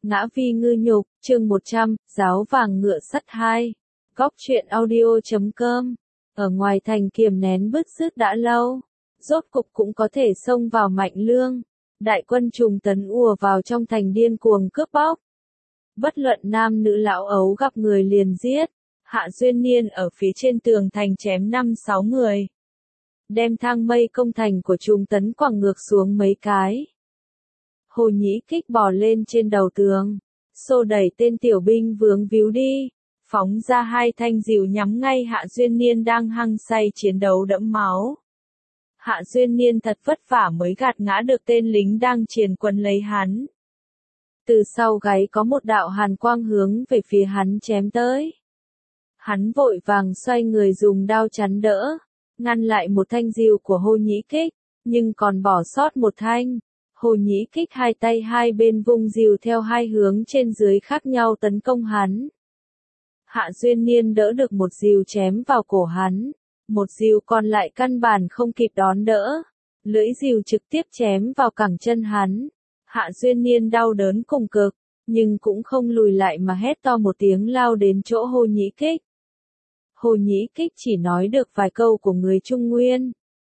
Ngã Vi Ngư Nhục, chương 100, Giáo vàng ngựa sắt 2. Góc truyện audio.com. Ở ngoài thành kiềm nén bứt rứt đã lâu, rốt cục cũng có thể xông vào Mạnh Lương. Đại quân Trùng Tấn ùa vào trong thành điên cuồng cướp bóc. Bất luận nam nữ lão ấu gặp người liền giết. Hạ Duyên Niên ở phía trên tường thành chém 5-6 người. Đem thang mây công thành của Trùng Tấn quẳng ngược xuống mấy cái. Hồ Nhĩ Kích bò lên trên đầu tường, xô đẩy tên tiểu binh vướng víu đi, phóng ra hai thanh rìu nhắm ngay Hạ Duyên Niên đang hăng say chiến đấu đẫm máu. Hạ Duyên Niên thật vất vả mới gạt ngã được tên lính đang triền quân lấy hắn. Từ sau gáy có một đạo hàn quang hướng về phía hắn chém tới. Hắn vội vàng xoay người dùng đao chắn đỡ, ngăn lại một thanh rìu của Hồ Nhĩ Kích, nhưng còn bỏ sót một thanh. Hồ Nhĩ Kích hai tay hai bên vung rìu theo hai hướng trên dưới khác nhau tấn công hắn. Hạ Duyên Niên đỡ được một rìu chém vào cổ hắn, một rìu còn lại căn bản không kịp đón đỡ, lưỡi rìu trực tiếp chém vào cẳng chân hắn. Hạ Duyên Niên đau đớn cùng cực, nhưng cũng không lùi lại mà hét to một tiếng lao đến chỗ Hồ Nhĩ Kích. Hồ Nhĩ Kích chỉ nói được vài câu của người Trung Nguyên.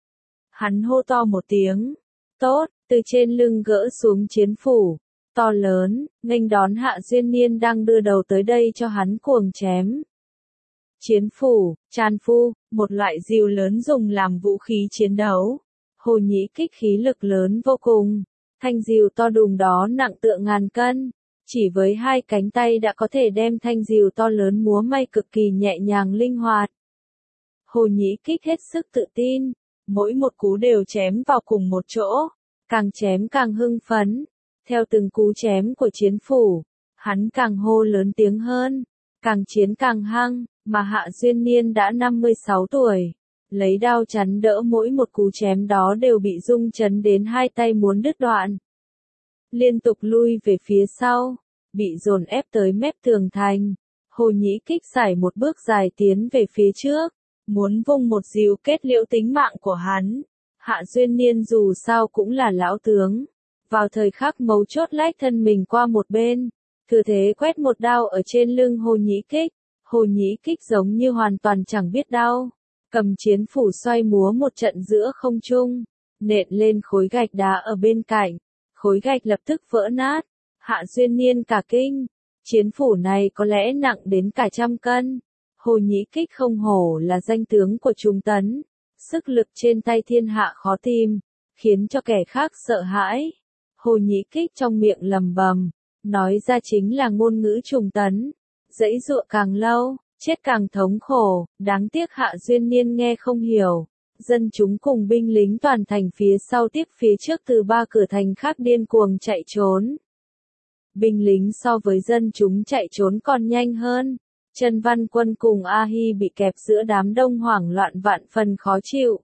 Hắn hô to một tiếng, tốt, từ trên lưng gỡ xuống chiến phủ, to lớn, nghênh đón Hạ Duyên Niên đang đưa đầu tới đây cho hắn cuồng chém. Chiến phủ, tràn phu, một loại rìu lớn dùng làm vũ khí chiến đấu. Hồ Nhĩ Kích khí lực lớn vô cùng, thanh rìu to đùng đó nặng tựa ngàn cân, chỉ với hai cánh tay đã có thể đem thanh rìu to lớn múa may cực kỳ nhẹ nhàng linh hoạt. Hồ Nhĩ Kích hết sức tự tin, mỗi một cú đều chém vào cùng một chỗ. Càng chém càng hưng phấn, theo từng cú chém của chiến phủ, hắn càng hô lớn tiếng hơn, càng chiến càng hăng, mà Hạ Duyên Niên đã 56 tuổi, lấy đao chắn đỡ mỗi một cú chém đó đều bị rung chấn đến hai tay muốn đứt đoạn. Liên tục lui về phía sau, bị dồn ép tới mép tường thành, Hồ Nhĩ Kích sải một bước dài tiến về phía trước, muốn vung một rìu kết liễu tính mạng của hắn. Hạ Duyên Niên dù sao cũng là lão tướng, vào thời khắc mấu chốt lách thân mình qua một bên, thừa thế quét một đao ở trên lưng Hồ Nhĩ Kích. Hồ Nhĩ Kích giống như hoàn toàn chẳng biết đau, cầm chiến phủ xoay múa một trận giữa không trung, nện lên khối gạch đá ở bên cạnh, khối gạch lập tức vỡ nát. Hạ Duyên Niên cả kinh, chiến phủ này có lẽ nặng đến cả 100 cân. Hồ Nhĩ Kích không hổ là danh tướng của Trung Tấn. Sức lực trên tay thiên hạ khó tìm, khiến cho kẻ khác sợ hãi. Hồ Nhĩ Kích trong miệng lầm bầm, nói ra chính là ngôn ngữ Trùng Tấn. Giãy giụa càng lâu, chết càng thống khổ, đáng tiếc Hạ Duyên Niên nghe không hiểu. Dân chúng cùng binh lính toàn thành phía sau tiếp phía trước từ 3 cửa thành khác điên cuồng chạy trốn. Binh lính so với dân chúng chạy trốn còn nhanh hơn. Trần Văn Quân cùng A Hi bị kẹp giữa đám đông hoảng loạn vạn phần khó chịu.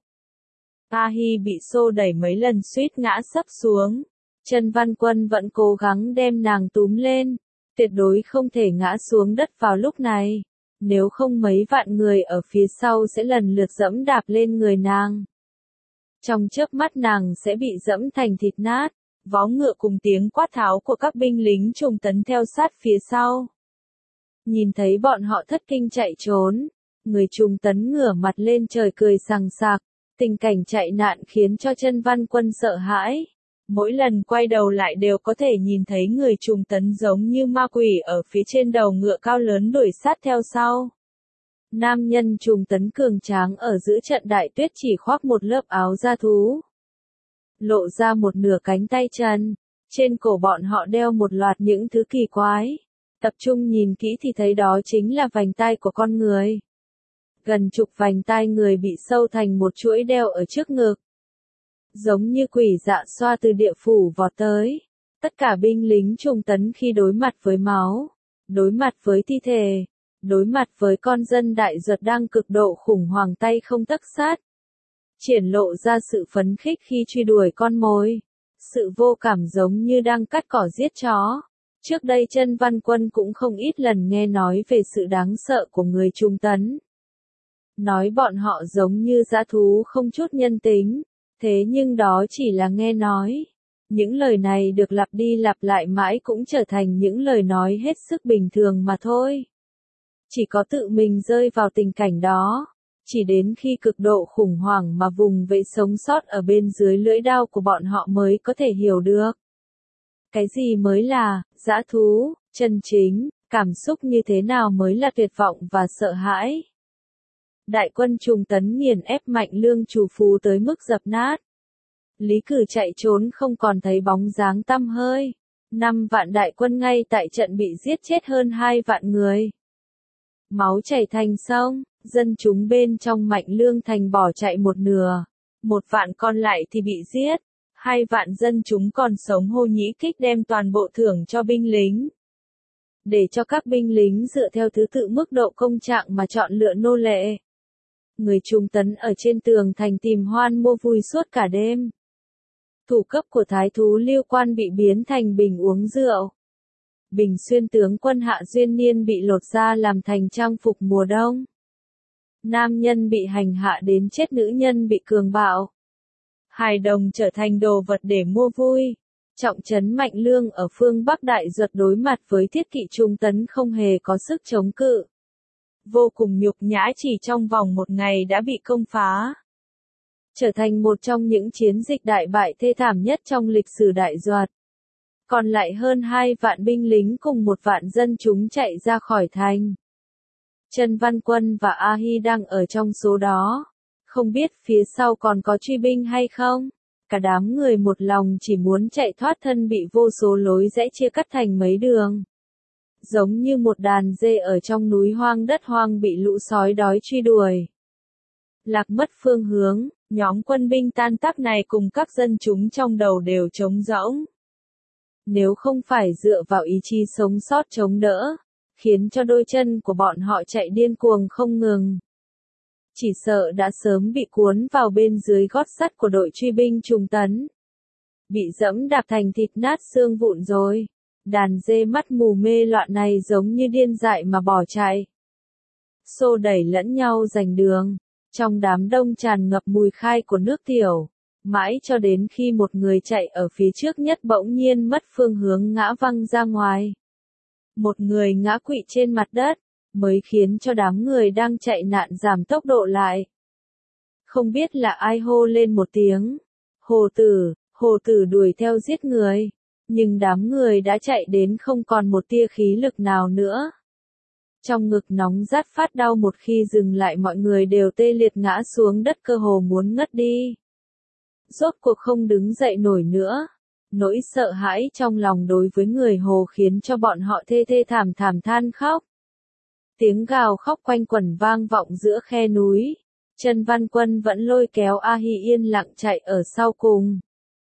A Hi bị xô đẩy mấy lần suýt ngã sấp xuống. Trần Văn Quân vẫn cố gắng đem nàng túm lên, tuyệt đối không thể ngã xuống đất vào lúc này, nếu không mấy vạn người ở phía sau sẽ lần lượt dẫm đạp lên người nàng. Trong chớp mắt nàng sẽ bị dẫm thành thịt nát, vó ngựa cùng tiếng quát tháo của các binh lính Trùng Tấn theo sát phía sau. Nhìn thấy bọn họ thất kinh chạy trốn, người Trùng Tấn ngửa mặt lên trời cười sằng sặc, tình cảnh chạy nạn khiến cho Trần Văn Quân sợ hãi. Mỗi lần quay đầu lại đều có thể nhìn thấy người Trùng Tấn giống như ma quỷ ở phía trên đầu ngựa cao lớn đuổi sát theo sau. Nam nhân Trùng Tấn cường tráng ở giữa trận đại tuyết chỉ khoác một lớp áo da thú, lộ ra một nửa cánh tay chân, trên cổ bọn họ đeo một loạt những thứ kỳ quái. Tập trung nhìn kỹ thì thấy đó chính là vành tai của con người. Gần chục vành tai người bị sâu thành một chuỗi đeo ở trước ngực. Giống như quỷ dạ xoa từ địa phủ vọt tới. Tất cả binh lính Trùng Tấn khi đối mặt với máu, đối mặt với thi thể, đối mặt với con dân đại duật đang cực độ khủng hoảng tay không tấc sát. Triển lộ ra sự phấn khích khi truy đuổi con mồi. Sự vô cảm giống như đang cắt cỏ giết chó. Trước đây Trần Văn Quân cũng không ít lần nghe nói về sự đáng sợ của người Trung Tấn. Nói bọn họ giống như dã thú không chút nhân tính, thế nhưng đó chỉ là nghe nói. Những lời này được lặp đi lặp lại mãi cũng trở thành những lời nói hết sức bình thường mà thôi. Chỉ có tự mình rơi vào tình cảnh đó, chỉ đến khi cực độ khủng hoảng mà vùng vẫy sống sót ở bên dưới lưỡi đao của bọn họ mới có thể hiểu được. Cái gì mới là dã thú, chân chính, cảm xúc như thế nào mới là tuyệt vọng và sợ hãi. Đại quân Trùng Tấn nghiền ép Mạnh Lương Trù Phú tới mức dập nát. Lý Cử chạy trốn không còn thấy bóng dáng tăm hơi. 5 vạn đại quân ngay tại trận bị giết chết hơn 2 vạn người. Máu chảy thành sông, dân chúng bên trong Mạnh Lương thành bỏ chạy một nửa. 1 vạn còn lại thì bị giết. 2 vạn dân chúng còn sống Hồ Nhĩ Kích đem toàn bộ thưởng cho binh lính. Để cho các binh lính dựa theo thứ tự mức độ công trạng mà chọn lựa nô lệ. Người Trung Tấn ở trên tường thành tìm hoan mua vui suốt cả đêm. Thủ cấp của thái thú Lưu Quan bị biến thành bình uống rượu. Bình xuyên tướng quân Hạ Duyên Niên bị lột ra làm thành trang phục mùa đông. Nam nhân bị hành hạ đến chết, nữ nhân bị cường bạo. Hài đồng trở thành đồ vật để mua vui. Trọng trấn Mạnh Lương ở phương Bắc Đại Duật đối mặt với thiết kỵ Trung Tấn không hề có sức chống cự. Vô cùng nhục nhã, chỉ trong vòng 1 ngày đã bị công phá. Trở thành một trong những chiến dịch đại bại thê thảm nhất trong lịch sử Đại Duật. Còn lại hơn 2 vạn binh lính cùng 1 vạn dân chúng chạy ra khỏi thành. Trần Văn Quân và A Hi đang ở trong số đó. Không biết phía sau còn có truy binh hay không? Cả đám người một lòng chỉ muốn chạy thoát thân bị vô số lối rẽ chia cắt thành mấy đường. Giống như một đàn dê ở trong núi hoang đất hoang bị lũ sói đói truy đuổi. Lạc mất phương hướng, nhóm quân binh tan tác này cùng các dân chúng trong đầu đều trống rỗng. Nếu không phải dựa vào ý chí sống sót chống đỡ, khiến cho đôi chân của bọn họ chạy điên cuồng không ngừng. Chỉ sợ đã sớm bị cuốn vào bên dưới gót sắt của đội truy binh Trung Tấn. Bị dẫm đạp thành thịt nát xương vụn rồi. Đàn dê mắt mù mê loạn này giống như điên dại mà bỏ chạy. Xô đẩy lẫn nhau giành đường. Trong đám đông tràn ngập mùi khai của nước tiểu. Mãi cho đến khi một người chạy ở phía trước nhất bỗng nhiên mất phương hướng ngã văng ra ngoài. Một người ngã quỵ trên mặt đất, mới khiến cho đám người đang chạy nạn giảm tốc độ lại. Không biết là ai hô lên một tiếng. Hồ tử đuổi theo giết người. Nhưng đám người đã chạy đến không còn một tia khí lực nào nữa. Trong ngực nóng rát phát đau, một khi dừng lại mọi người đều tê liệt ngã xuống đất, cơ hồ muốn ngất đi. Rốt cuộc không đứng dậy nổi nữa. Nỗi sợ hãi trong lòng đối với người Hồ khiến cho bọn họ thê thê thảm thảm than khóc. Tiếng gào khóc quanh quẩn vang vọng giữa khe núi. Trần Văn Quân vẫn lôi kéo A Hi yên lặng chạy ở sau cùng.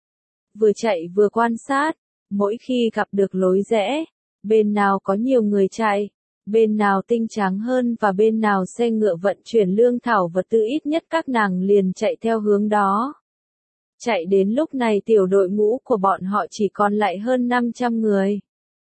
Vừa chạy vừa quan sát, mỗi khi gặp được lối rẽ, bên nào có nhiều người chạy, bên nào tinh tráng hơn và bên nào xe ngựa vận chuyển lương thảo vật tư ít nhất các nàng liền chạy theo hướng đó. Chạy đến lúc này tiểu đội ngũ của bọn họ chỉ còn lại hơn 500 người.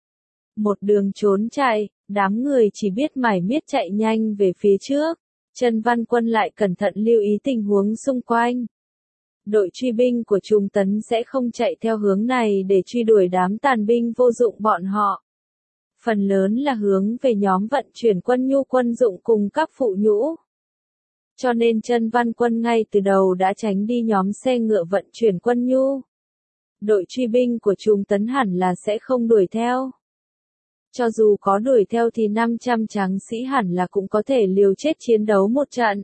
Một đường trốn chạy, đám người chỉ biết mải miết chạy nhanh về phía trước. Trần Văn Quân lại cẩn thận lưu ý tình huống xung quanh. Đội truy binh của Trung Tấn sẽ không chạy theo hướng này để truy đuổi đám tàn binh vô dụng bọn họ. Phần lớn là hướng về nhóm vận chuyển quân nhu quân dụng cùng các phụ nhũ. Cho nên Trần Văn Quân ngay từ đầu đã tránh đi nhóm xe ngựa vận chuyển quân nhu. Đội truy binh của Trung Tấn hẳn là sẽ không đuổi theo. Cho dù có đuổi theo thì 500 tráng sĩ hẳn là cũng có thể liều chết chiến đấu một trận.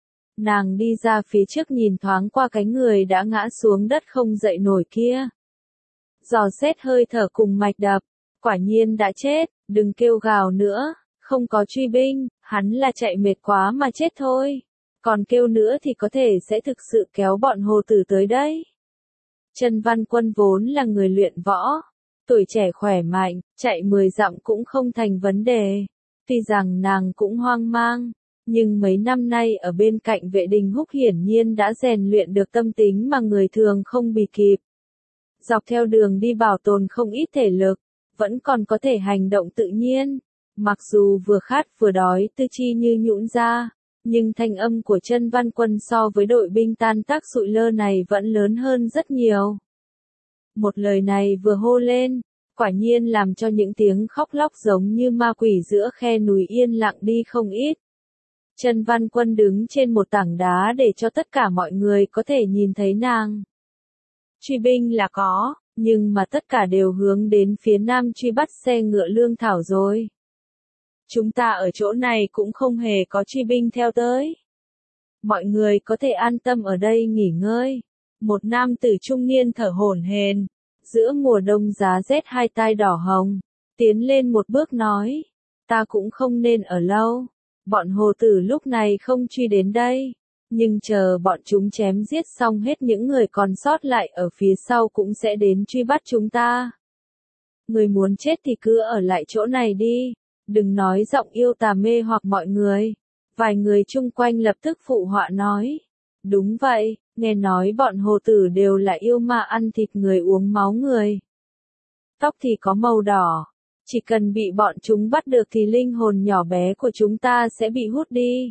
Nàng đi ra phía trước nhìn thoáng qua cái người đã ngã xuống đất không dậy nổi kia. Dò xét hơi thở cùng mạch đập, quả nhiên đã chết, đừng kêu gào nữa, không có truy binh, hắn là chạy mệt quá mà chết thôi. Còn kêu nữa thì có thể sẽ thực sự kéo bọn Hồ Tử tới đấy. Trần Văn Quân vốn là người luyện võ, tuổi trẻ khỏe mạnh, chạy 10 dặm cũng không thành vấn đề. Tuy rằng nàng cũng hoang mang, nhưng mấy năm nay ở bên cạnh vệ đình Húc hiển nhiên đã rèn luyện được tâm tính mà người thường không bì kịp. Dọc theo đường đi bảo tồn không ít thể lực, vẫn còn có thể hành động tự nhiên. Mặc dù vừa khát vừa đói tư chi như nhũn ra, nhưng thanh âm của Trần Văn Quân so với đội binh tan tác sụi lơ này vẫn lớn hơn rất nhiều. Một lời này vừa hô lên, quả nhiên làm cho những tiếng khóc lóc giống như ma quỷ giữa khe núi yên lặng đi không ít. Trần Văn Quân đứng trên một tảng đá để cho tất cả mọi người có thể nhìn thấy nàng. Truy binh là có, nhưng mà tất cả đều hướng đến phía nam truy bắt xe ngựa lương thảo rồi. Chúng ta ở chỗ này cũng không hề có truy binh theo tới. Mọi người có thể an tâm ở đây nghỉ ngơi. Một nam tử trung niên thở hổn hển, giữa mùa đông giá rét hai tai đỏ hồng, tiến lên một bước nói, ta cũng không nên ở lâu. Bọn hồ tử lúc này không truy đến đây, nhưng chờ bọn chúng chém giết xong hết những người còn sót lại ở phía sau cũng sẽ đến truy bắt chúng ta. Người muốn chết thì cứ ở lại chỗ này đi, đừng nói giọng yêu tà mê hoặc mọi người. Vài người chung quanh lập tức phụ họa nói, đúng vậy, nghe nói bọn hồ tử đều là yêu ma ăn thịt người uống máu người. Tóc thì có màu đỏ. Chỉ cần bị bọn chúng bắt được thì linh hồn nhỏ bé của chúng ta sẽ bị hút đi.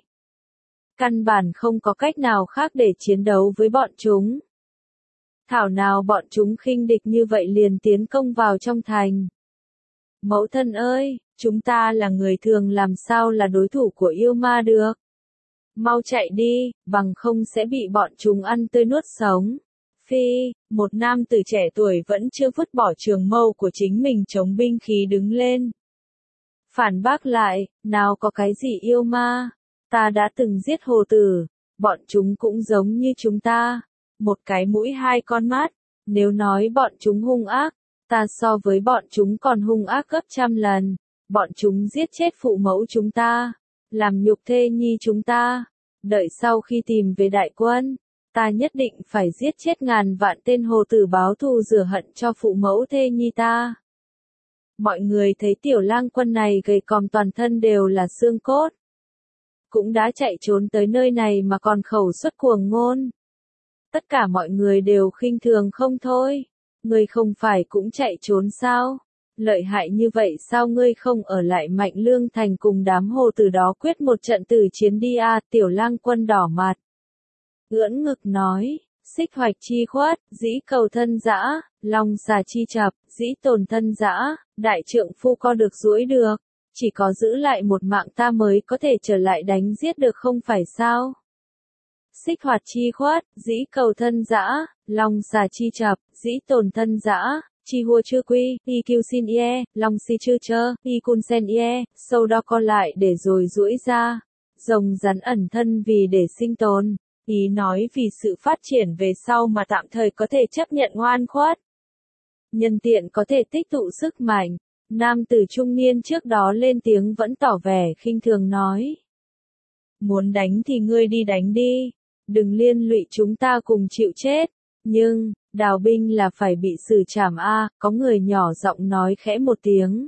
Căn bản không có cách nào khác để chiến đấu với bọn chúng. Thảo nào bọn chúng khinh địch như vậy liền tiến công vào trong thành. Mẫu thân ơi, chúng ta là người thường làm sao là đối thủ của yêu ma được. Mau chạy đi, bằng không sẽ bị bọn chúng ăn tươi nuốt sống. Phi, một nam tử trẻ tuổi vẫn chưa vứt bỏ trường mâu của chính mình chống binh khí đứng lên. Phản bác lại, nào có cái gì yêu ma, ta đã từng giết hồ tử, bọn chúng cũng giống như chúng ta, một cái mũi hai con mắt, nếu nói bọn chúng hung ác, ta so với bọn chúng còn hung ác gấp trăm lần, bọn chúng giết chết phụ mẫu chúng ta, làm nhục thê nhi chúng ta, đợi sau khi tìm về đại quân. Ta nhất định phải giết chết ngàn vạn tên hồ tử báo thù rửa hận cho phụ mẫu thê nhi ta. Mọi người thấy tiểu lang quân này gầy còm toàn thân đều là xương cốt. Cũng đã chạy trốn tới nơi này mà còn khẩu xuất cuồng ngôn. Tất cả mọi người đều khinh thường không thôi. Ngươi không phải cũng chạy trốn sao? Lợi hại như vậy sao ngươi không ở lại Mạnh Lương Thành cùng đám hồ tử đó quyết một trận tử chiến đi à? Tiểu lang quân đỏ mặt. Ưỡn ngực nói, xích hoạch chi khuất, dĩ cầu thân dã, long xà chi chập, dĩ tồn thân dã, đại trượng phu co được duỗi được, chỉ có giữ lại một mạng ta mới có thể trở lại đánh giết được không phải sao? Xích hoạt chi khuất, dĩ cầu thân dã, long xà chi chập, dĩ tồn thân dã, chi hua chưa quy, y kiêu xin ye, long si chưa chơ, y cun sen ye, sâu đo co lại để rồi duỗi ra, rồng rắn ẩn thân vì để sinh tồn. Ý nói vì sự phát triển về sau mà tạm thời có thể chấp nhận ngoan khuất. Nhân tiện có thể tích tụ sức mạnh, nam tử trung niên trước đó lên tiếng vẫn tỏ vẻ khinh thường nói. Muốn đánh thì ngươi đi đánh đi, đừng liên lụy chúng ta cùng chịu chết, nhưng, đào binh là phải bị xử trảm a, có người nhỏ giọng nói khẽ một tiếng.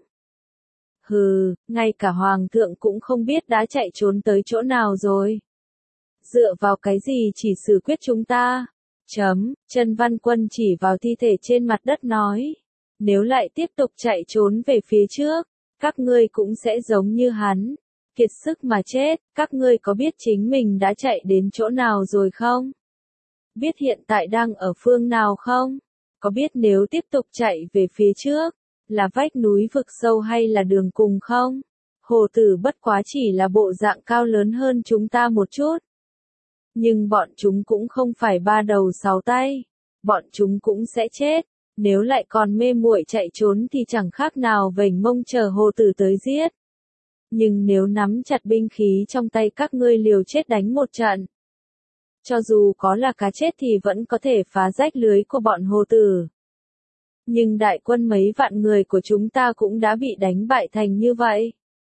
Hừ, ngay cả hoàng thượng cũng không biết đã chạy trốn tới chỗ nào rồi. Dựa vào cái gì chỉ xử quyết chúng ta? Trần Văn Quân chỉ vào thi thể trên mặt đất nói. Nếu lại tiếp tục chạy trốn về phía trước, các ngươi cũng sẽ giống như hắn. Kiệt sức mà chết, các ngươi có biết chính mình đã chạy đến chỗ nào rồi không? Biết hiện tại đang ở phương nào không? Có biết nếu tiếp tục chạy về phía trước, là vách núi vực sâu hay là đường cùng không? Hồ tử bất quá chỉ là bộ dạng cao lớn hơn chúng ta một chút. Nhưng bọn chúng cũng không phải ba đầu sáu tay, bọn chúng cũng sẽ chết, nếu lại còn mê muội chạy trốn thì chẳng khác nào vểnh mông chờ hồ tử tới giết. Nhưng nếu nắm chặt binh khí trong tay các ngươi liều chết đánh một trận, cho dù có là cá chết thì vẫn có thể phá rách lưới của bọn hồ tử. Nhưng đại quân mấy vạn người của chúng ta cũng đã bị đánh bại thành như vậy.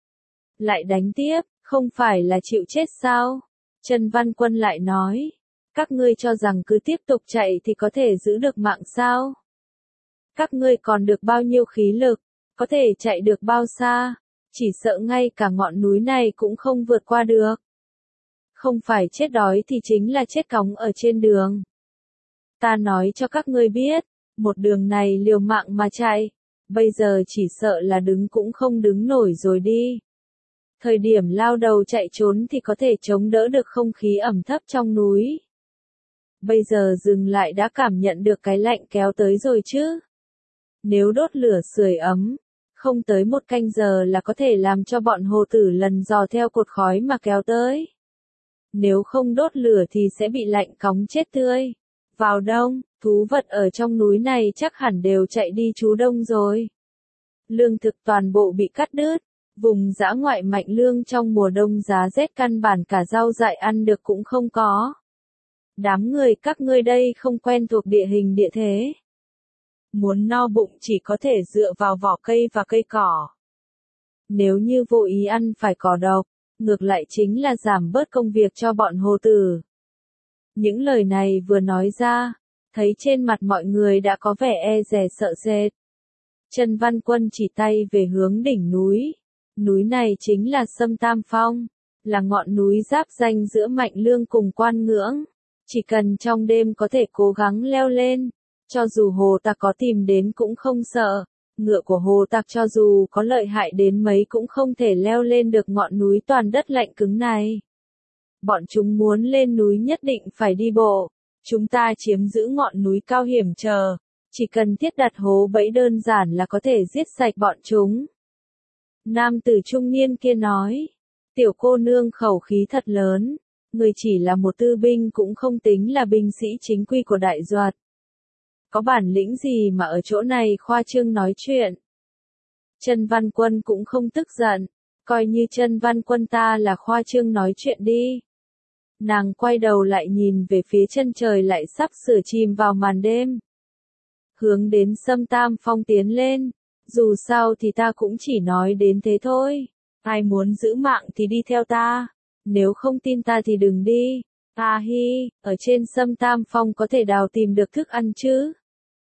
Lại đánh tiếp, không phải là chịu chết sao? Trần Văn Quân lại nói, các ngươi cho rằng cứ tiếp tục chạy thì có thể giữ được mạng sao? Các ngươi còn được bao nhiêu khí lực, có thể chạy được bao xa, chỉ sợ ngay cả ngọn núi này cũng không vượt qua được. Không phải chết đói thì chính là chết cóng ở trên đường. Ta nói cho các ngươi biết, một đường này liều mạng mà chạy, bây giờ chỉ sợ là đứng cũng không đứng nổi rồi đi. Thời điểm lao đầu chạy trốn thì có thể chống đỡ được không khí ẩm thấp trong núi. Bây giờ dừng lại đã cảm nhận được cái lạnh kéo tới rồi chứ. Nếu đốt lửa sưởi ấm, không tới 1 canh giờ là có thể làm cho bọn hồ tử lần dò theo cột khói mà kéo tới. Nếu không đốt lửa thì sẽ bị lạnh cóng chết tươi. Vào đông, thú vật ở trong núi này chắc hẳn đều chạy đi trú đông rồi. Lương thực toàn bộ bị cắt đứt. Vùng dã ngoại Mạnh Lương trong mùa đông giá rét căn bản cả rau dại ăn được cũng không có. Đám người các ngươi đây không quen thuộc địa hình địa thế. Muốn no bụng chỉ có thể dựa vào vỏ cây và cây cỏ. Nếu như vô ý ăn phải cỏ độc, ngược lại chính là giảm bớt công việc cho bọn hồ tử. Những lời này vừa nói ra, thấy trên mặt mọi người đã có vẻ e dè sợ sệt. Trần Văn Quân chỉ tay về hướng đỉnh núi. Núi này chính là Sâm Tam Phong, là ngọn núi giáp ranh giữa Mạnh Lương cùng Quan Ngưỡng. Chỉ cần trong đêm có thể cố gắng leo lên, cho dù hồ tặc có tìm đến cũng không sợ. Ngựa của hồ tặc cho dù có lợi hại đến mấy cũng không thể leo lên được ngọn núi toàn đất lạnh cứng này. Bọn chúng muốn lên núi nhất định phải đi bộ. Chúng ta chiếm giữ ngọn núi cao hiểm trở. Chỉ cần thiết đặt hố bẫy đơn giản là có thể giết sạch bọn chúng. Nam tử trung niên kia nói. Tiểu cô nương khẩu khí thật lớn. Người chỉ là một tư binh cũng không tính là binh sĩ chính quy của Đại Duật. Có bản lĩnh gì mà ở chỗ này khoa trương nói chuyện. Trần Văn Quân cũng không tức giận. Coi như Trần Văn Quân ta là khoa trương nói chuyện đi. Nàng quay đầu lại nhìn về phía chân trời lại sắp sửa chìm vào màn đêm. Hướng đến Sâm Tam Phong tiến lên. Dù sao thì ta cũng chỉ nói đến thế thôi. Ai muốn giữ mạng thì đi theo ta. Nếu không tin ta thì đừng đi. A Hi, ở trên Sâm Tam Phong có thể đào tìm được thức ăn chứ?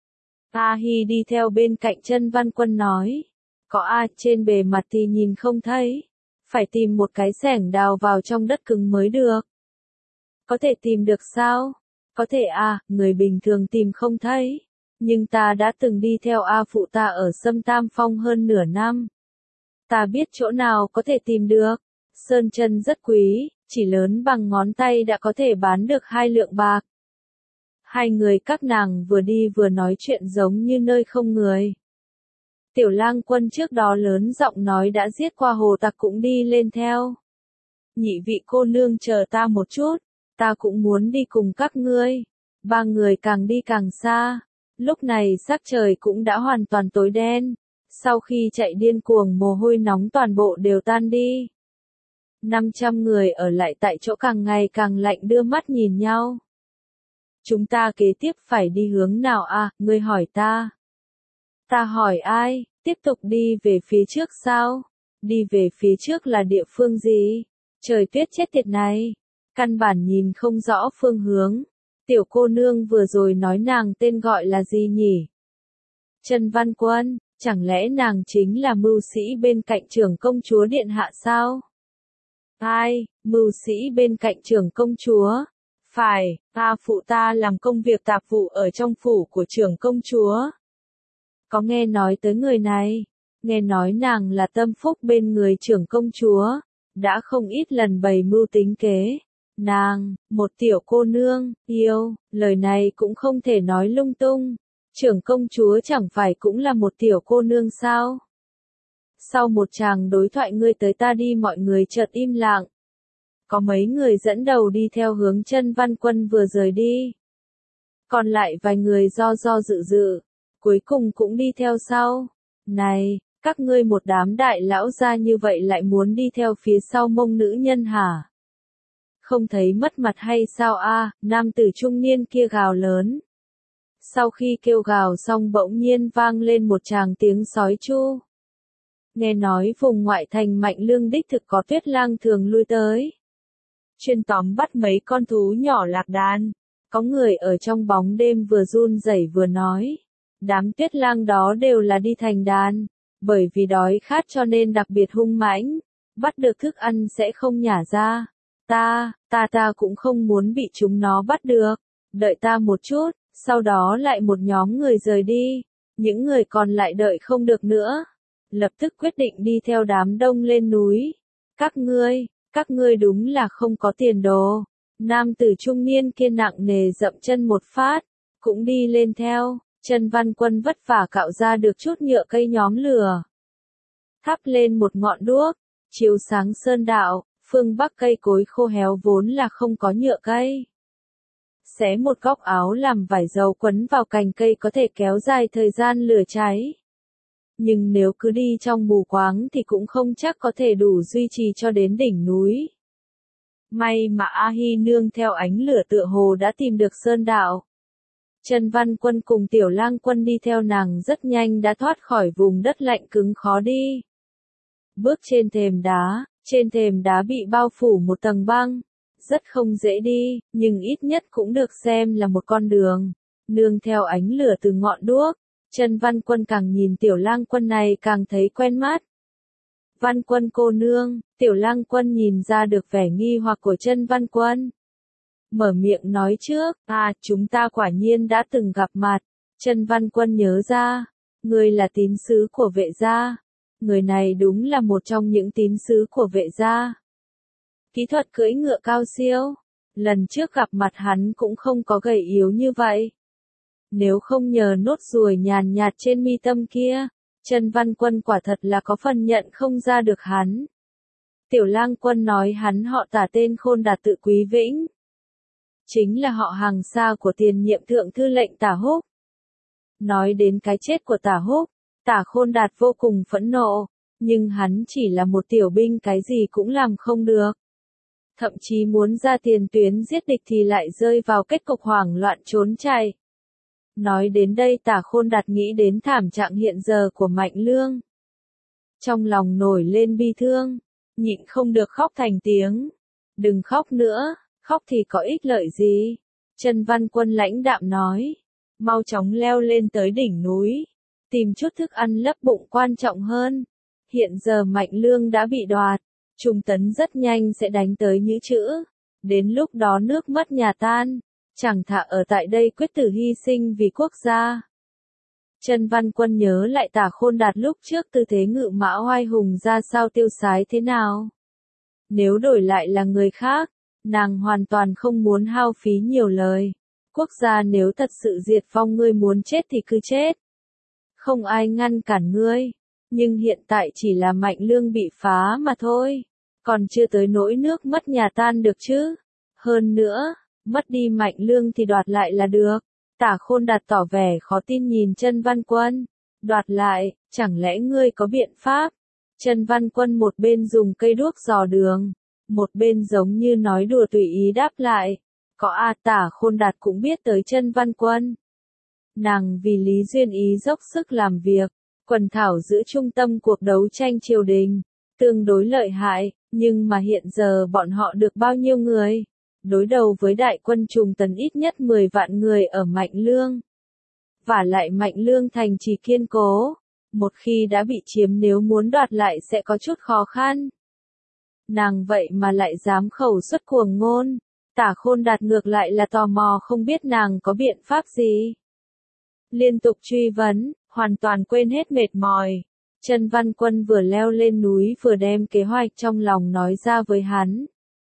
A Hi đi theo bên cạnh Trần Văn Quân nói. Có trên bề mặt thì nhìn không thấy. Phải tìm một cái xẻng đào vào trong đất cứng mới được. Có thể tìm được sao? Có thể người bình thường tìm không thấy. Nhưng ta đã từng đi theo phụ ta ở Sâm Tam Phong hơn nửa năm. Ta biết chỗ nào có thể tìm được. Sơn chân rất quý, chỉ lớn bằng ngón tay đã có thể bán được 2 lượng bạc. Hai người các nàng vừa đi vừa nói chuyện giống như nơi không người. Tiểu Lang Quân trước đó lớn giọng nói đã giết qua hồ tặc cũng đi lên theo. Nhị vị cô nương chờ ta một chút, ta cũng muốn đi cùng các ngươi. 3 người càng đi càng xa. Lúc này sắc trời cũng đã hoàn toàn tối đen. Sau khi chạy điên cuồng mồ hôi nóng toàn bộ đều tan đi. 500 người ở lại tại chỗ càng ngày càng lạnh đưa mắt nhìn nhau. Chúng ta kế tiếp phải đi hướng nào ngươi hỏi ta. Ta hỏi ai, tiếp tục đi về phía trước sao? Đi về phía trước là địa phương gì? Trời tuyết chết tiệt này. Căn bản nhìn không rõ phương hướng. Tiểu cô nương vừa rồi nói nàng tên gọi là gì nhỉ? Trần Văn Quân, chẳng lẽ nàng chính là mưu sĩ bên cạnh trưởng công chúa điện hạ sao? Ai, mưu sĩ bên cạnh trưởng công chúa? Phải, phụ ta làm công việc tạp vụ ở trong phủ của trưởng công chúa. Có nghe nói tới người này, nghe nói nàng là tâm phúc bên người trưởng công chúa, đã không ít lần bày mưu tính kế. Nàng, một tiểu cô nương, yêu, lời này cũng không thể nói lung tung. Trưởng công chúa chẳng phải cũng là một tiểu cô nương sao? Sau một tràng đối thoại ngươi tới ta đi mọi người chợt im lặng. Có mấy người dẫn đầu đi theo hướng Trần Văn Quân vừa rời đi. Còn lại vài người do dự dự, cuối cùng cũng đi theo sau. Này, các ngươi một đám đại lão gia như vậy lại muốn đi theo phía sau mông nữ nhân hả? Không thấy mất mặt hay sao nam tử trung niên kia gào lớn. Sau khi kêu gào xong bỗng nhiên vang lên một tràng tiếng sói chu. Nghe nói vùng ngoại thành Mạnh Lương đích thực có tuyết lang thường lui tới. Chuyên tóm bắt mấy con thú nhỏ lạc đàn. Có người ở trong bóng đêm vừa run rẩy vừa nói. Đám tuyết lang đó đều là đi thành đàn. Bởi vì đói khát cho nên đặc biệt hung mãnh. Bắt được thức ăn sẽ không nhả ra. Ta cũng không muốn bị chúng nó bắt được. Đợi ta một chút, sau đó lại một nhóm người rời đi. Những người còn lại đợi không được nữa. Lập tức quyết định đi theo đám đông lên núi. Các ngươi đúng là không có tiền đồ. Nam tử trung niên kia nặng nề dậm chân một phát, cũng đi lên theo. Trần Văn Quân vất vả cạo ra được chút nhựa cây nhóm lửa. Thắp lên một ngọn đuốc, chiếu sáng sơn đạo, phương bắc cây cối khô héo vốn là không có nhựa cây. Xé một góc áo làm vải dầu quấn vào cành cây có thể kéo dài thời gian lửa cháy. Nhưng nếu cứ đi trong mù quáng thì cũng không chắc có thể đủ duy trì cho đến đỉnh núi. May mà A Hi nương theo ánh lửa tựa hồ đã tìm được sơn đạo. Trần Văn Quân cùng Tiểu Lang Quân đi theo nàng rất nhanh đã thoát khỏi vùng đất lạnh cứng khó đi. Bước trên thềm đá bị bao phủ một tầng băng. Rất không dễ đi, nhưng ít nhất cũng được xem là một con đường. Nương theo ánh lửa từ ngọn đuốc, Trần Văn Quân càng nhìn Tiểu Lang Quân này càng thấy quen mắt. Văn Quân cô nương, Tiểu Lang Quân nhìn ra được vẻ nghi hoặc của Trần Văn Quân. Mở miệng nói trước, chúng ta quả nhiên đã từng gặp mặt. Trần Văn Quân nhớ ra, người là tín sứ của Vệ gia. Người này đúng là một trong những tín sứ của Vệ gia. Kỹ thuật cưỡi ngựa cao siêu, lần trước gặp mặt hắn cũng không có gầy yếu như vậy. Nếu không nhờ nốt ruồi nhàn nhạt trên mi tâm kia, Trần Văn Quân quả thật là có phần nhận không ra được hắn. Tiểu Lang Quân nói hắn họ Tả tên Khôn Đạt tự Quý Vĩnh. Chính là họ hàng xa của tiền nhiệm thượng thư lệnh Tả Húc. Nói đến cái chết của Tả Húc, Tả Khôn Đạt vô cùng phẫn nộ, nhưng hắn chỉ là một tiểu binh cái gì cũng làm không được. Thậm chí muốn ra tiền tuyến giết địch thì lại rơi vào kết cục hoảng loạn trốn chạy. Nói đến đây Tả Khôn Đạt nghĩ đến thảm trạng hiện giờ của Mạnh Lương. Trong lòng nổi lên bi thương, nhịn không được khóc thành tiếng. Đừng khóc nữa, khóc thì có ích lợi gì? Trần Văn Quân lãnh đạm nói, mau chóng leo lên tới đỉnh núi, tìm chút thức ăn lấp bụng quan trọng hơn. Hiện giờ Mạnh Lương đã bị đoạt. Trung Tấn rất nhanh sẽ đánh tới Nhữ Chữ. Đến lúc đó nước mất nhà tan, chẳng thà ở tại đây quyết tử hy sinh vì quốc gia. Trần Văn Quân nhớ lại Tả Khôn Đạt lúc trước tư thế ngự mã oai hùng ra sao tiêu sái thế nào. Nếu đổi lại là người khác, nàng hoàn toàn không muốn hao phí nhiều lời. Quốc gia nếu thật sự diệt vong ngươi muốn chết thì cứ chết. Không ai ngăn cản ngươi. Nhưng hiện tại chỉ là Mạnh Lương bị phá mà thôi. Còn chưa tới nỗi nước mất nhà tan được chứ. Hơn nữa, mất đi Mạnh Lương thì đoạt lại là được. Tả Khôn Đạt tỏ vẻ khó tin nhìn Trần Văn Quân. Đoạt lại, chẳng lẽ ngươi có biện pháp? Trần Văn Quân một bên dùng cây đuốc dò đường, một bên giống như nói đùa tùy ý đáp lại. Có Tả Khôn Đạt cũng biết tới Trần Văn Quân. Nàng vì Lý Duyên Ý dốc sức làm việc, quần thảo giữa trung tâm cuộc đấu tranh triều đình, tương đối lợi hại, nhưng mà hiện giờ bọn họ được bao nhiêu người? Đối đầu với đại quân Trung Tấn ít nhất 10 vạn người ở Mạnh Lương. Vả lại Mạnh Lương thành trì kiên cố, một khi đã bị chiếm nếu muốn đoạt lại sẽ có chút khó khăn. Nàng vậy mà lại dám khẩu xuất cuồng ngôn, Tả Khôn Đạt ngược lại là tò mò không biết nàng có biện pháp gì. Liên tục truy vấn, hoàn toàn quên hết mệt mỏi. Trần Văn Quân vừa leo lên núi vừa đem kế hoạch trong lòng nói ra với hắn.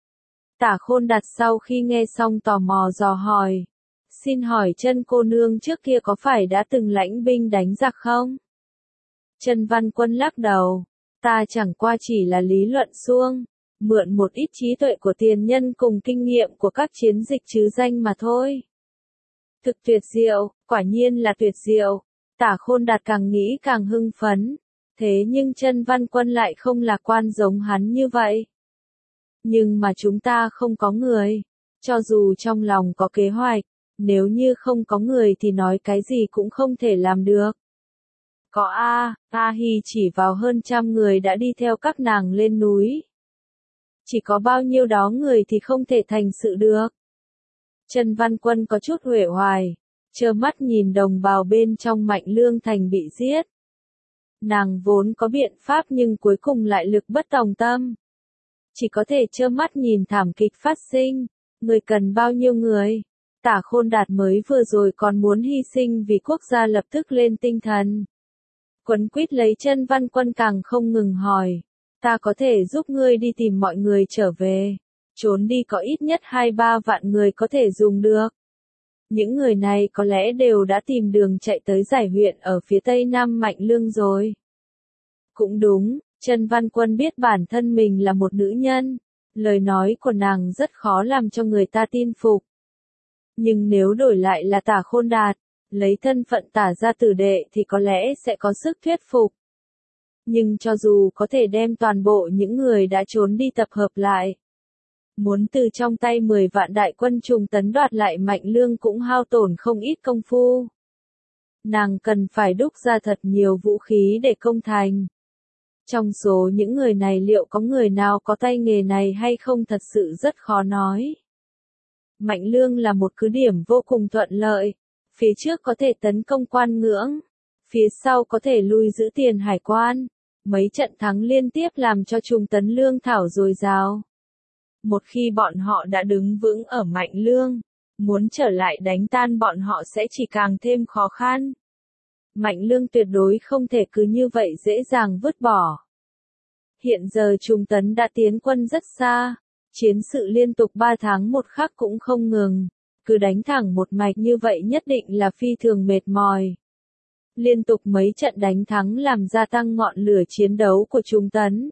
Tả Khôn Đạt sau khi nghe xong tò mò dò hỏi. Xin hỏi Trần cô nương trước kia có phải đã từng lãnh binh đánh giặc không? Trần Văn Quân lắc đầu. Ta chẳng qua chỉ là lý luận suông, mượn một ít trí tuệ của tiền nhân cùng kinh nghiệm của các chiến dịch chứ danh mà thôi. Thực tuyệt diệu, quả nhiên là tuyệt diệu. Tả Khôn Đạt càng nghĩ càng hưng phấn. Thế nhưng Trần Văn Quân lại không lạc quan giống hắn như vậy. Nhưng mà chúng ta không có người. Cho dù trong lòng có kế hoạch, nếu như không có người thì nói cái gì cũng không thể làm được. Có A Hi chỉ vào hơn 100 người đã đi theo các nàng lên núi. Chỉ có bao nhiêu đó người thì không thể thành sự được. Trần Văn Quân có chút uể oải, trơ mắt nhìn đồng bào bên trong Mạnh Lương thành bị giết. Nàng vốn có biện pháp nhưng cuối cùng lại lực bất tòng tâm. Chỉ có thể trơ mắt nhìn thảm kịch phát sinh. Người cần bao nhiêu người? Tả Khôn Đạt mới vừa rồi còn muốn hy sinh vì quốc gia lập tức lên tinh thần. Quấn quýt lấy Trần Văn Quân càng không ngừng hỏi. Ta có thể giúp ngươi đi tìm mọi người trở về. trốn đi có ít nhất 2-3 vạn người có thể dùng được. Những người này có lẽ đều đã tìm đường chạy tới giải huyện ở phía tây nam Mạnh Lương rồi. Cũng đúng, Chân Văn Quân biết bản thân mình là một nữ nhân, lời nói của nàng rất khó làm cho người ta tin phục. Nhưng nếu đổi lại là Tả Khôn Đạt, lấy thân phận Tả gia tử đệ thì có lẽ sẽ có sức thuyết phục. Nhưng cho dù có thể đem toàn bộ những người đã trốn đi tập hợp lại, muốn từ trong tay 10 vạn đại quân Trùng Tấn đoạt lại Mạnh Lương cũng hao tổn không ít công phu. Nàng cần phải đúc ra thật nhiều vũ khí để công thành. Trong số những người này liệu có người nào có tay nghề này hay không thật sự rất khó nói. Mạnh Lương là một cứ điểm vô cùng thuận lợi, phía trước có thể tấn công Quan Ngưỡng, phía sau có thể lui giữ tiền hải quan, mấy trận thắng liên tiếp làm cho Trùng Tấn lương thảo dồi dào. Một khi bọn họ đã đứng vững ở Mạnh Lương, muốn trở lại đánh tan bọn họ sẽ chỉ càng thêm khó khăn. Mạnh Lương tuyệt đối không thể cứ như vậy dễ dàng vứt bỏ. Hiện giờ Trùng Tấn đã tiến quân rất xa, chiến sự liên tục 3 tháng một khắc cũng không ngừng, cứ đánh thẳng một mạch như vậy nhất định là phi thường mệt mỏi. Liên tục mấy trận đánh thắng làm gia tăng ngọn lửa chiến đấu của Trùng Tấn.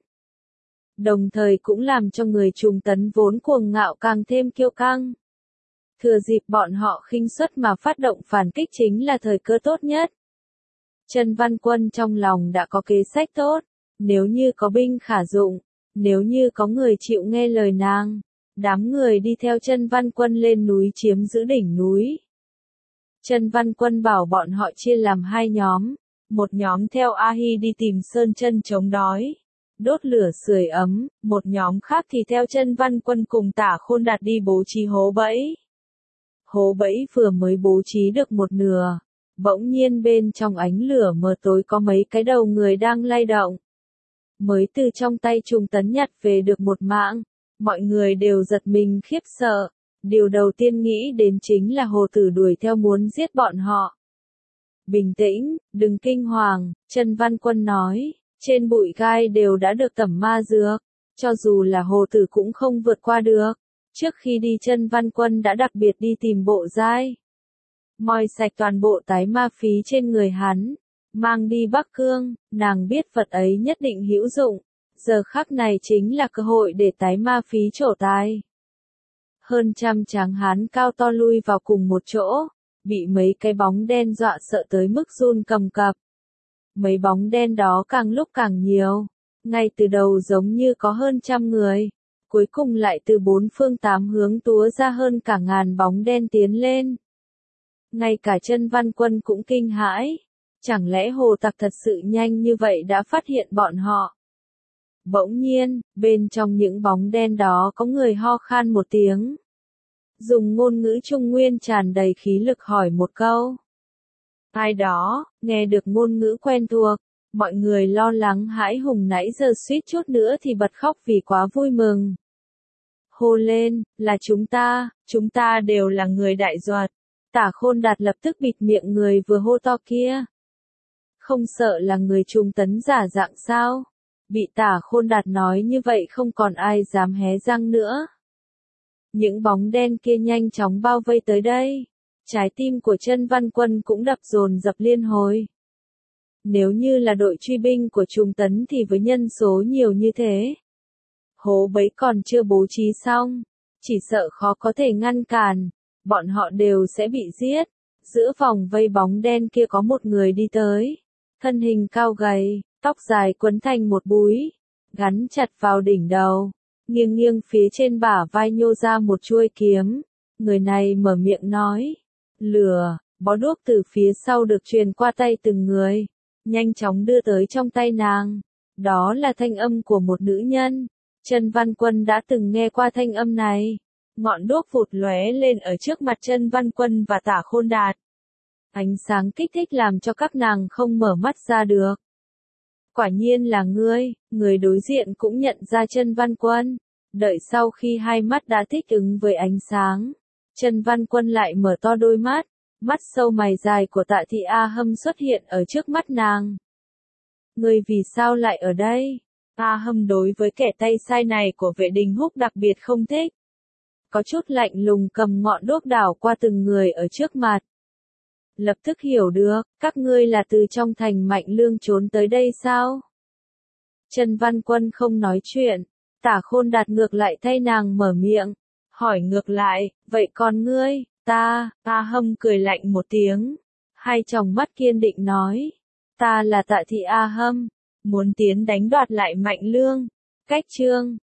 Đồng thời cũng làm cho người Trùng Tấn vốn cuồng ngạo càng thêm kiêu căng. Thừa dịp bọn họ khinh suất mà phát động phản kích chính là thời cơ tốt nhất. Chân Văn Quân trong lòng đã có kế sách tốt, nếu như có binh khả dụng, nếu như có người chịu nghe lời nàng, đám người đi theo Chân Văn Quân lên núi chiếm giữ đỉnh núi. Chân Văn Quân bảo bọn họ chia làm 2 nhóm, một nhóm theo A Hi đi tìm Sơn Chân chống đói, đốt lửa sưởi ấm, một nhóm khác thì theo Chân Văn Quân cùng Tả Khôn Đạt đi bố trí hố bẫy. Hố bẫy vừa mới bố trí được một nửa, bỗng nhiên bên trong ánh lửa mờ tối có mấy cái đầu người đang lay động. Mới từ trong tay Trùng Tấn nhặt về được một mạng, mọi người đều giật mình khiếp sợ, điều đầu tiên nghĩ đến chính là Hồ Tử đuổi theo muốn giết bọn họ. Bình tĩnh, đừng kinh hoàng, Chân Văn Quân nói, trên bụi gai đều đã được tẩm ma dược, cho dù là Hồ Tử cũng không vượt qua được. Trước khi đi Chân Văn Quân đã đặc biệt đi tìm bộ giai, moi sạch toàn bộ tái ma phí trên người hắn, mang đi Bắc Cương, nàng biết vật ấy nhất định hữu dụng, giờ khắc này chính là cơ hội để tái ma phí trổ tài. Hơn trăm tráng hán cao to lui vào cùng một chỗ, bị mấy cái bóng đen dọa sợ tới mức run cầm cập. Mấy bóng đen đó càng lúc càng nhiều, ngay từ đầu giống như có hơn 100 người, cuối cùng lại từ 4 phương 8 hướng túa ra hơn cả ngàn bóng đen tiến lên. Ngay cả Chân Văn Quân cũng kinh hãi, chẳng lẽ Hồ Tặc thật sự nhanh như vậy đã phát hiện bọn họ. Bỗng nhiên, bên trong những bóng đen đó có người ho khan một tiếng. Dùng ngôn ngữ Trung Nguyên tràn đầy khí lực hỏi một câu. Ai đó, nghe được ngôn ngữ quen thuộc, mọi người lo lắng hãi hùng nãy giờ suýt chút nữa thì bật khóc vì quá vui mừng. Hô lên, là chúng ta đều là người Đại Duật. Tả Khôn Đạt lập tức bịt miệng người vừa hô to kia. Không sợ là người Trùng Tấn giả dạng sao? Bị Tả Khôn Đạt nói như vậy không còn ai dám hé răng nữa. Những bóng đen kia nhanh chóng bao vây tới đây. Trái tim của Chân Văn Quân cũng đập dồn dập liên hồi. Nếu như là đội truy binh của Trùng Tấn thì với nhân số nhiều như thế, hố bẫy còn chưa bố trí xong, chỉ sợ khó có thể ngăn cản, bọn họ đều sẽ bị giết. Giữa vòng vây bóng đen kia có một người đi tới, thân hình cao gầy, tóc dài quấn thành một búi, gắn chặt vào đỉnh đầu, nghiêng nghiêng phía trên bả vai nhô ra một chuôi kiếm. Người này mở miệng nói, lửa, bó đuốc từ phía sau được truyền qua tay từng người, nhanh chóng đưa tới trong tay nàng. Đó là thanh âm của một nữ nhân. Chân Văn Quân đã từng nghe qua thanh âm này. Ngọn đuốc vụt lóe lên ở trước mặt Chân Văn Quân và Tả Khôn Đạt. Ánh sáng kích thích làm cho các nàng không mở mắt ra được. Quả nhiên là ngươi, người đối diện cũng nhận ra Chân Văn Quân. Đợi sau khi hai mắt đã thích ứng với ánh sáng, Chân Văn Quân lại mở to đôi mắt, mắt sâu mày dài của Tạ Thị A Hâm xuất hiện ở trước mắt nàng. Ngươi vì sao lại ở đây? A Hâm đối với kẻ tay sai này của Vệ Đình Húc đặc biệt không thích. Có chút lạnh lùng cầm ngọn đuốc đảo qua từng người ở trước mặt. Lập tức hiểu được, các ngươi là từ trong thành Mạnh Lương trốn tới đây sao? Trần Văn Quân không nói chuyện, Tả Khôn Đạt ngược lại thay nàng mở miệng, hỏi ngược lại, vậy còn ngươi, ta, A Hâm cười lạnh một tiếng, hai tròng mắt kiên định nói, ta là Tạ Thị A Hâm, muốn tiến đánh đoạt lại Mạnh Lương, cách chương